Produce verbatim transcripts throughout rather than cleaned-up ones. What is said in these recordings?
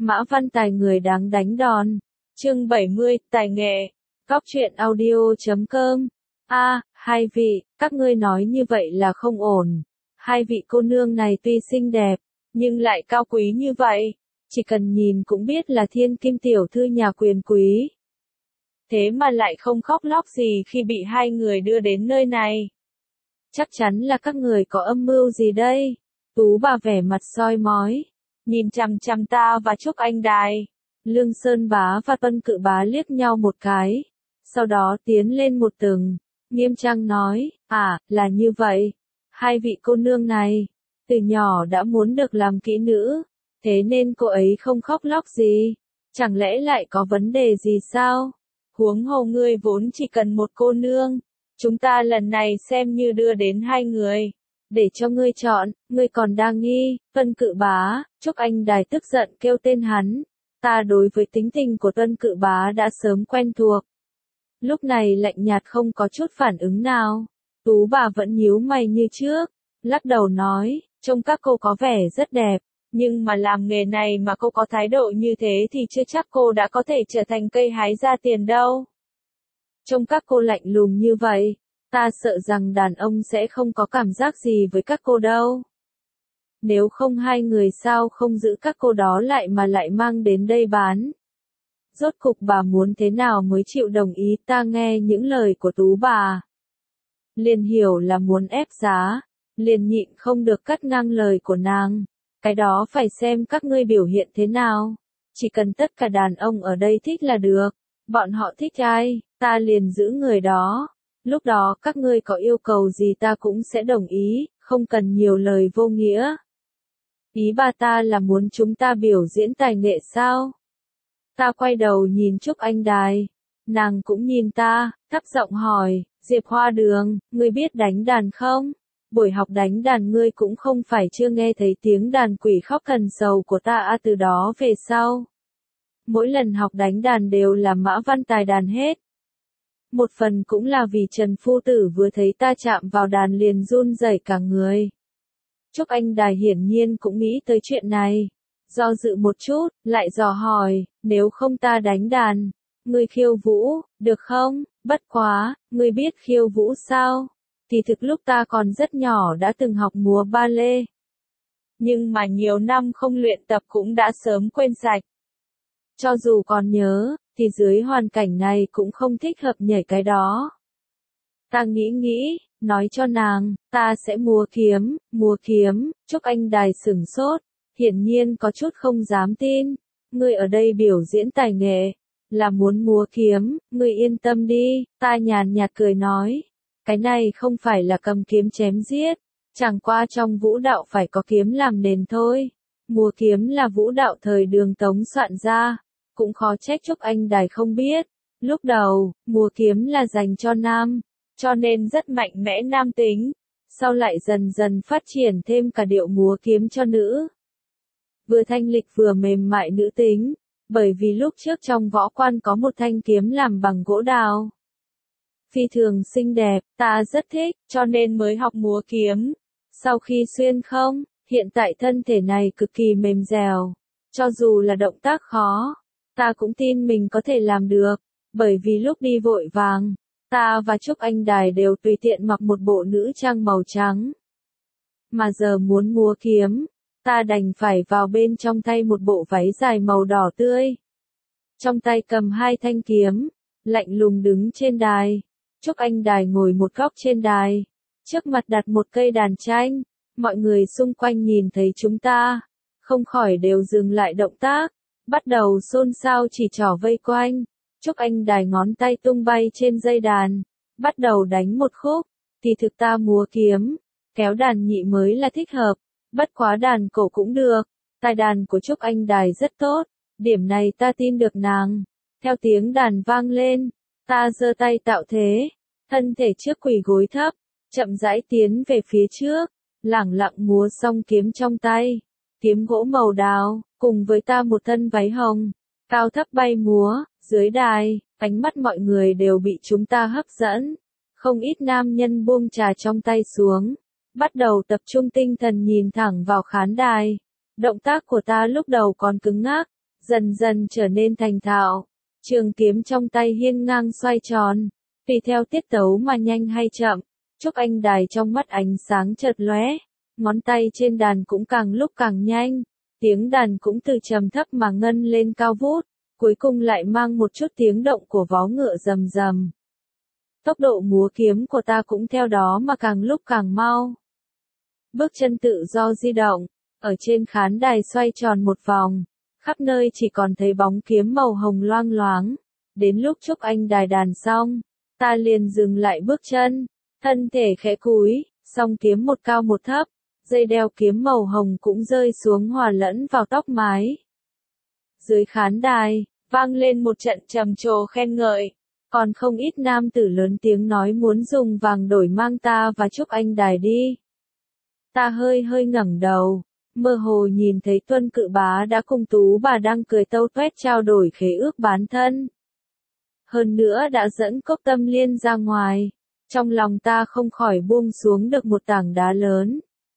Mã Văn Tài người đáng đánh đòn. Chương bảy mươi, tài nghệ. Cóc truyện audio chấm com. A, hai vị, các ngươi nói như vậy là không ổn. Hai vị cô nương này tuy xinh đẹp, nhưng lại cao quý như vậy, chỉ cần nhìn cũng biết là thiên kim tiểu thư nhà quyền quý. Thế mà lại không khóc lóc gì khi bị hai người đưa đến nơi này. Chắc chắn là các người có âm mưu gì đây? Tú bà vẻ mặt soi mói, nhìn chằm chằm ta và Trúc Anh Đài. Lương Sơn Bá và Tuân Cự Bá liếc nhau một cái, sau đó tiến lên một tầng, nghiêm trang nói, à, là như vậy. Hai vị cô nương này, từ nhỏ đã muốn được làm kỹ nữ, thế nên cô ấy không khóc lóc gì. Chẳng lẽ lại có vấn đề gì sao? Huống hồ ngươi vốn chỉ cần một cô nương, chúng ta lần này xem như đưa đến hai người. Để cho ngươi chọn, ngươi còn đang nghi. Tuân Cự Bá, Trúc Anh Đài tức giận kêu tên hắn. Ta đối với tính tình của Tuân Cự Bá đã sớm quen thuộc. Lúc này lạnh nhạt không có chút phản ứng nào. Tú bà vẫn nhíu mày như trước, lắc đầu nói, trông các cô có vẻ rất đẹp, nhưng mà làm nghề này mà cô có thái độ như thế thì chưa chắc cô đã có thể trở thành cây hái ra tiền đâu. Trông các cô lạnh lùng như vậy, ta sợ rằng đàn ông sẽ không có cảm giác gì với các cô đâu. Nếu không hai người sao không giữ các cô đó lại mà lại mang đến đây bán. Rốt cục bà muốn thế nào mới chịu đồng ý? Ta nghe những lời của Tú bà, liền hiểu là muốn ép giá, liền nhịn không được cắt ngang lời của nàng. Cái đó phải xem các ngươi biểu hiện thế nào. Chỉ cần tất cả đàn ông ở đây thích là được. Bọn họ thích ai, ta liền giữ người đó. Lúc đó các ngươi có yêu cầu gì ta cũng sẽ đồng ý, không cần nhiều lời vô nghĩa. Ý bà ta là muốn chúng ta biểu diễn tài nghệ sao? Ta quay đầu nhìn Trúc Anh Đài. Nàng cũng nhìn ta, thấp giọng hỏi, Diệp Hoa Đường, ngươi biết đánh đàn không? Buổi học đánh đàn ngươi cũng không phải chưa nghe thấy tiếng đàn quỷ khóc thần sầu của ta à, từ đó về sau. Mỗi lần học đánh đàn đều là Mã Văn Tài đàn hết. Một phần cũng là vì Trần Phu Tử vừa thấy ta chạm vào đàn liền run rẩy cả người. Trúc Anh Đài hiển nhiên cũng nghĩ tới chuyện này. Do dự một chút, lại dò hỏi, nếu không ta đánh đàn, ngươi khiêu vũ, được không? Bất quá, ngươi biết khiêu vũ sao? Thì thực lúc ta còn rất nhỏ đã từng học múa ba lê. Nhưng mà nhiều năm không luyện tập cũng đã sớm quên sạch. Cho dù còn nhớ, thì dưới hoàn cảnh này cũng không thích hợp nhảy cái đó. Ta nghĩ nghĩ, nói cho nàng, ta sẽ múa kiếm, múa kiếm. Trúc Anh Đài sửng sốt, hiển nhiên có chút không dám tin. Ngươi ở đây biểu diễn tài nghệ, là muốn múa kiếm, ngươi yên tâm đi. Ta nhàn nhạt cười nói, cái này không phải là cầm kiếm chém giết, chẳng qua trong vũ đạo phải có kiếm làm nền thôi. Múa kiếm là vũ đạo thời Đường Tống soạn ra, cũng khó trách Trúc Anh Đài không biết. Lúc đầu, múa kiếm là dành cho nam, cho nên rất mạnh mẽ nam tính, sau lại dần dần phát triển thêm cả điệu múa kiếm cho nữ. Vừa thanh lịch vừa mềm mại nữ tính, bởi vì lúc trước trong võ quan có một thanh kiếm làm bằng gỗ đào. Phi thường xinh đẹp, ta rất thích, cho nên mới học múa kiếm. Sau khi xuyên không, hiện tại thân thể này cực kỳ mềm dẻo. Cho dù là động tác khó, ta cũng tin mình có thể làm được. Bởi vì lúc đi vội vàng, ta và Trúc Anh Đài đều tùy tiện mặc một bộ nữ trang màu trắng. Mà giờ muốn múa kiếm, ta đành phải vào bên trong tay một bộ váy dài màu đỏ tươi. Trong tay cầm hai thanh kiếm, lạnh lùng đứng trên đài. Trúc Anh Đài ngồi một góc trên đài, trước mặt đặt một cây đàn tranh. Mọi người xung quanh nhìn thấy chúng ta, không khỏi đều dừng lại động tác, bắt đầu xôn xao chỉ trỏ vây quanh. Trúc Anh Đài ngón tay tung bay trên dây đàn, bắt đầu đánh một khúc. Thì thực ta múa kiếm, kéo đàn nhị mới là thích hợp, bất quá đàn cổ cũng được. Tài đàn của Trúc Anh Đài rất tốt, điểm này ta tin được nàng. Theo tiếng đàn vang lên, ta giơ tay tạo thế, thân thể trước quỳ gối thấp, chậm rãi tiến về phía trước, lẳng lặng múa song kiếm trong tay. Kiếm gỗ màu đào, cùng với ta một thân váy hồng, cao thấp bay múa, dưới đài, ánh mắt mọi người đều bị chúng ta hấp dẫn. Không ít nam nhân buông trà trong tay xuống, bắt đầu tập trung tinh thần nhìn thẳng vào khán đài. Động tác của ta lúc đầu còn cứng ngắc, dần dần trở nên thành thạo. Trường kiếm trong tay hiên ngang xoay tròn, tùy theo tiết tấu mà nhanh hay chậm. Trúc Anh Đài trong mắt ánh sáng chợt lóe, ngón tay trên đàn cũng càng lúc càng nhanh, tiếng đàn cũng từ trầm thấp mà ngân lên cao vút, cuối cùng lại mang một chút tiếng động của vó ngựa rầm rầm. Tốc độ múa kiếm của ta cũng theo đó mà càng lúc càng mau. Bước chân tự do di động, ở trên khán đài xoay tròn một vòng, khắp nơi chỉ còn thấy bóng kiếm màu hồng loang loáng. Đến lúc Trúc Anh Đài đàn xong, ta liền dừng lại bước chân, thân thể khẽ cúi, song kiếm một cao một thấp, dây đeo kiếm màu hồng cũng rơi xuống hòa lẫn vào tóc mái. Dưới khán đài, vang lên một trận trầm trồ khen ngợi, còn không ít nam tử lớn tiếng nói muốn dùng vàng đổi mang ta và Trúc Anh Đài đi. Ta hơi hơi ngẩng đầu, mơ hồ nhìn thấy Tuân Cự Bá đã cùng Tú bà đang cười tâu tuét trao đổi khế ước bán thân. Hơn nữa đã dẫn Cốc Tâm Liên ra ngoài, trong lòng ta không khỏi buông xuống được một tảng đá lớn.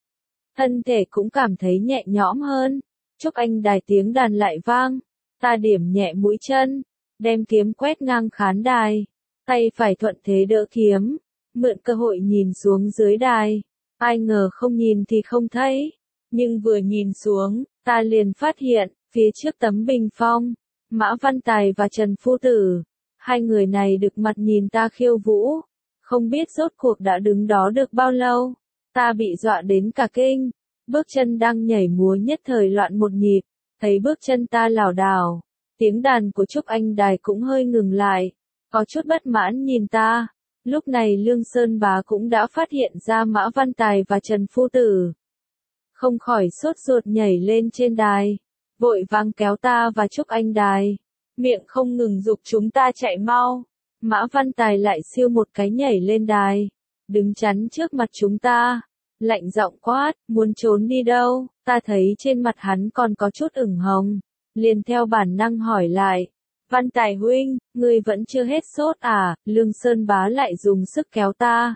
Thân thể cũng cảm thấy nhẹ nhõm hơn. Trúc Anh Đài tiếng đàn lại vang, ta điểm nhẹ mũi chân, đem kiếm quét ngang khán đài, tay phải thuận thế đỡ kiếm, mượn cơ hội nhìn xuống dưới đài. Ai ngờ không nhìn thì không thấy, nhưng vừa nhìn xuống, ta liền phát hiện, phía trước tấm bình phong, Mã Văn Tài và Trần Phu Tử, hai người này được mặt nhìn ta khiêu vũ, không biết rốt cuộc đã đứng đó được bao lâu, ta bị dọa đến cả kinh, bước chân đang nhảy múa nhất thời loạn một nhịp, thấy bước chân ta lảo đảo, tiếng đàn của Trúc Anh Đài cũng hơi ngừng lại, có chút bất mãn nhìn ta. Lúc này Lương Sơn Bá cũng đã phát hiện ra Mã Văn Tài và Trần Phu Tử. Không khỏi sốt ruột nhảy lên trên đài, vội vàng kéo ta và Trúc Anh Đài, miệng không ngừng giục chúng ta chạy mau. Mã Văn Tài lại siêu một cái nhảy lên đài, đứng chắn trước mặt chúng ta, lạnh giọng quát, muốn trốn đi đâu? Ta thấy trên mặt hắn còn có chút ửng hồng, liền theo bản năng hỏi lại. Văn Tài huynh, ngươi vẫn chưa hết sốt à? Lương Sơn Bá lại dùng sức kéo ta.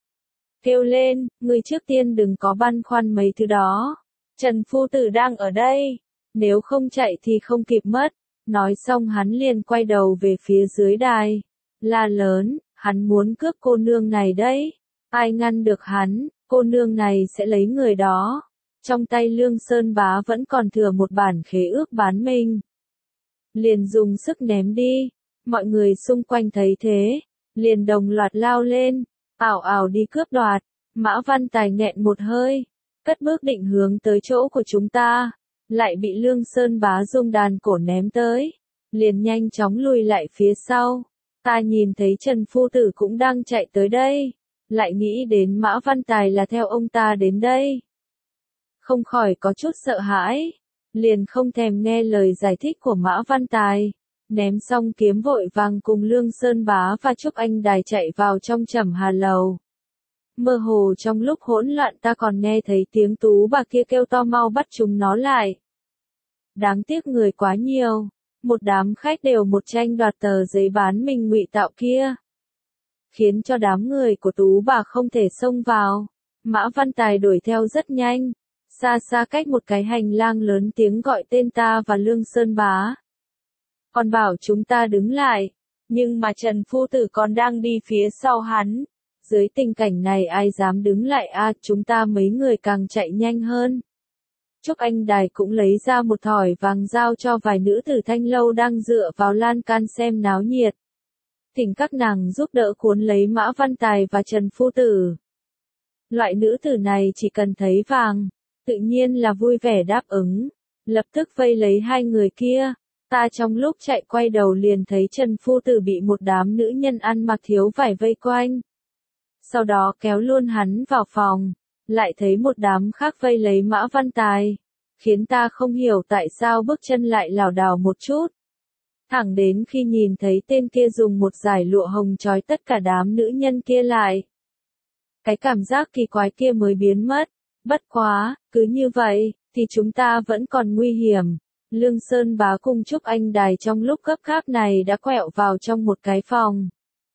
Kêu lên, ngươi trước tiên đừng có băn khoăn mấy thứ đó. Trần Phu Tử đang ở đây, nếu không chạy thì không kịp mất. Nói xong hắn liền quay đầu về phía dưới đài, la lớn, hắn muốn cướp cô nương này đấy. Ai ngăn được hắn, cô nương này sẽ lấy người đó. Trong tay Lương Sơn Bá vẫn còn thừa một bản khế ước bán mình. Liền dùng sức ném đi, mọi người xung quanh thấy thế, liền đồng loạt lao lên, ảo ảo đi cướp đoạt. Mã Văn Tài nghẹn một hơi, cất bước định hướng tới chỗ của chúng ta, lại bị Lương Sơn Bá dùng đàn cổ ném tới, liền nhanh chóng lùi lại phía sau. Ta nhìn thấy Trần Phu Tử cũng đang chạy tới đây, lại nghĩ đến Mã Văn Tài là theo ông ta đến đây, không khỏi có chút sợ hãi. Liền không thèm nghe lời giải thích của Mã Văn Tài, ném xong kiếm vội vàng cùng Lương Sơn Bá và Trúc Anh Đài chạy vào trong Trầm Hà lầu. Mơ hồ trong lúc hỗn loạn ta còn nghe thấy tiếng Tú bà kia kêu to mau bắt chúng nó lại. Đáng tiếc người quá nhiều, một đám khách đều một tranh đoạt tờ giấy bán mình ngụy tạo kia, khiến cho đám người của Tú bà không thể xông vào. Mã Văn Tài đuổi theo rất nhanh. Xa xa cách một cái hành lang lớn tiếng gọi tên ta và Lương Sơn Bá. Còn bảo chúng ta đứng lại, nhưng mà Trần Phu Tử còn đang đi phía sau hắn. Dưới tình cảnh này ai dám đứng lại a? À, chúng ta mấy người càng chạy nhanh hơn. Trúc Anh Đài cũng lấy ra một thỏi vàng giao cho vài nữ tử thanh lâu đang dựa vào lan can xem náo nhiệt. Thỉnh các nàng giúp đỡ cuốn lấy Mã Văn Tài và Trần Phu Tử. Loại nữ tử này chỉ cần thấy vàng, tự nhiên là vui vẻ đáp ứng, lập tức vây lấy hai người kia. Ta trong lúc chạy quay đầu liền thấy Trần Phu Tử bị một đám nữ nhân ăn mặc thiếu vải vây quanh. Sau đó kéo luôn hắn vào phòng, lại thấy một đám khác vây lấy Mã Văn Tài, khiến ta không hiểu tại sao bước chân lại lảo đảo một chút. Thẳng đến khi nhìn thấy tên kia dùng một dải lụa hồng trói tất cả đám nữ nhân kia lại. Cái cảm giác kỳ quái kia mới biến mất. Bất quá, cứ như vậy, thì chúng ta vẫn còn nguy hiểm. Lương Sơn Bá cùng Trúc Anh Đài trong lúc gấp gáp này đã quẹo vào trong một cái phòng.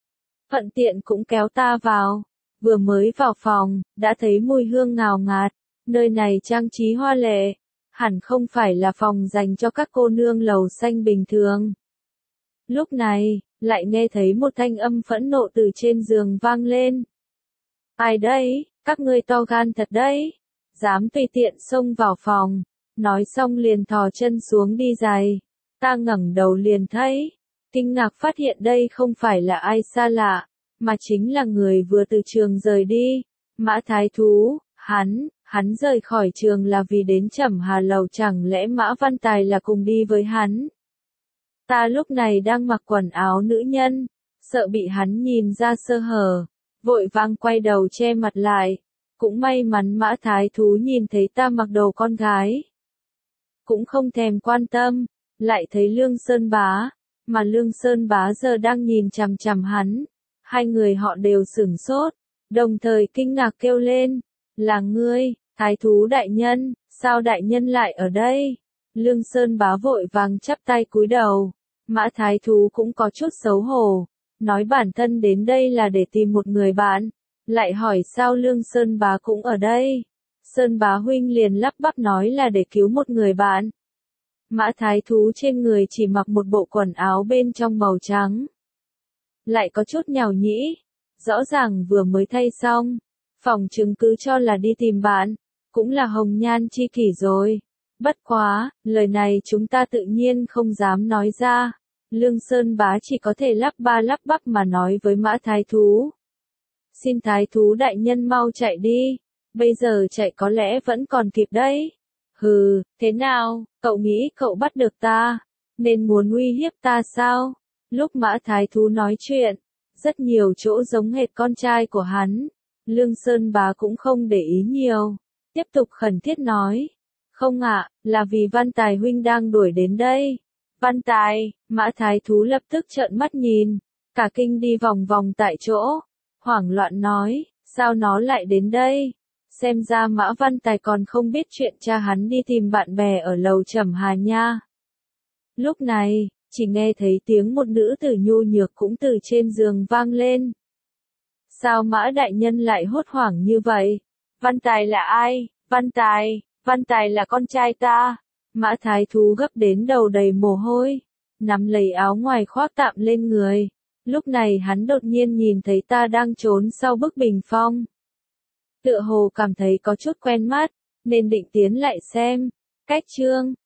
Thuận tiện cũng kéo ta vào. Vừa mới vào phòng, đã thấy mùi hương ngào ngạt. Nơi này trang trí hoa lệ. hẳn không phải là phòng dành cho các cô nương lầu xanh bình thường. Lúc này, lại nghe thấy một thanh âm phẫn nộ từ trên giường vang lên. Ai đây, các ngươi to gan thật đấy, dám tùy tiện xông vào phòng, nói xong liền thò chân xuống đi giày. Ta ngẩng đầu liền thấy, kinh ngạc phát hiện đây không phải là ai xa lạ, mà chính là người vừa từ trường rời đi, Mã Thái Thú. Hắn, hắn rời khỏi trường là vì đến Trầm Hà Lầu, chẳng lẽ Mã Văn Tài là cùng đi với hắn? Ta lúc này đang mặc quần áo nữ nhân, sợ bị hắn nhìn ra sơ hở, vội vàng quay đầu che mặt lại. Cũng may mắn Mã Thái Thú nhìn thấy ta mặc đồ con gái, cũng không thèm quan tâm, lại thấy Lương Sơn Bá, mà Lương Sơn Bá giờ đang nhìn chằm chằm hắn. Hai người họ đều sửng sốt, đồng thời kinh ngạc kêu lên, là ngươi, Thái Thú đại nhân, sao đại nhân lại ở đây? Lương Sơn Bá vội vàng chắp tay cúi đầu, Mã Thái Thú cũng có chút xấu hổ, nói bản thân đến đây là để tìm một người bạn, lại hỏi sao Lương Sơn Bá cũng ở đây. Sơn Bá huynh liền lắp bắp nói là để cứu một người bạn. Mã Thái Thú trên người chỉ mặc một bộ quần áo bên trong màu trắng, lại có chút nhàu nhĩ, rõ ràng vừa mới thay xong, phòng chứng cứ cho là đi tìm bạn, cũng là hồng nhan chi kỷ rồi. Bất quá, lời này chúng ta tự nhiên không dám nói ra. Lương Sơn Bá chỉ có thể lắp ba lắp bắp mà nói với Mã Thái Thú. Xin Thái Thú đại nhân mau chạy đi, bây giờ chạy có lẽ vẫn còn kịp đấy. Hừ, thế nào, cậu nghĩ cậu bắt được ta, nên muốn uy hiếp ta sao? Lúc Mã Thái Thú nói chuyện, rất nhiều chỗ giống hệt con trai của hắn. Lương Sơn Bá cũng không để ý nhiều, tiếp tục khẩn thiết nói. Không ạ, là vì Văn Tài huynh đang đuổi đến đây. Văn Tài, Mã Thái Thú lập tức trợn mắt nhìn, cả kinh đi vòng vòng tại chỗ, hoảng loạn nói, sao nó lại đến đây? Xem ra Mã Văn Tài còn không biết chuyện cha hắn đi tìm bạn bè ở lầu Trầm Hà nha. Lúc này, chỉ nghe thấy tiếng một nữ tử nhu nhược cũng từ trên giường vang lên. Sao Mã đại nhân lại hốt hoảng như vậy? Văn Tài là ai? Văn Tài, Văn Tài là con trai ta. Mã Thái Thú gấp đến đầu đầy mồ hôi, nắm lấy áo ngoài khoác tạm lên người. Lúc này hắn đột nhiên nhìn thấy ta đang trốn sau bức bình phong. Tựa hồ cảm thấy có chút quen mắt, nên định tiến lại xem. Cách chương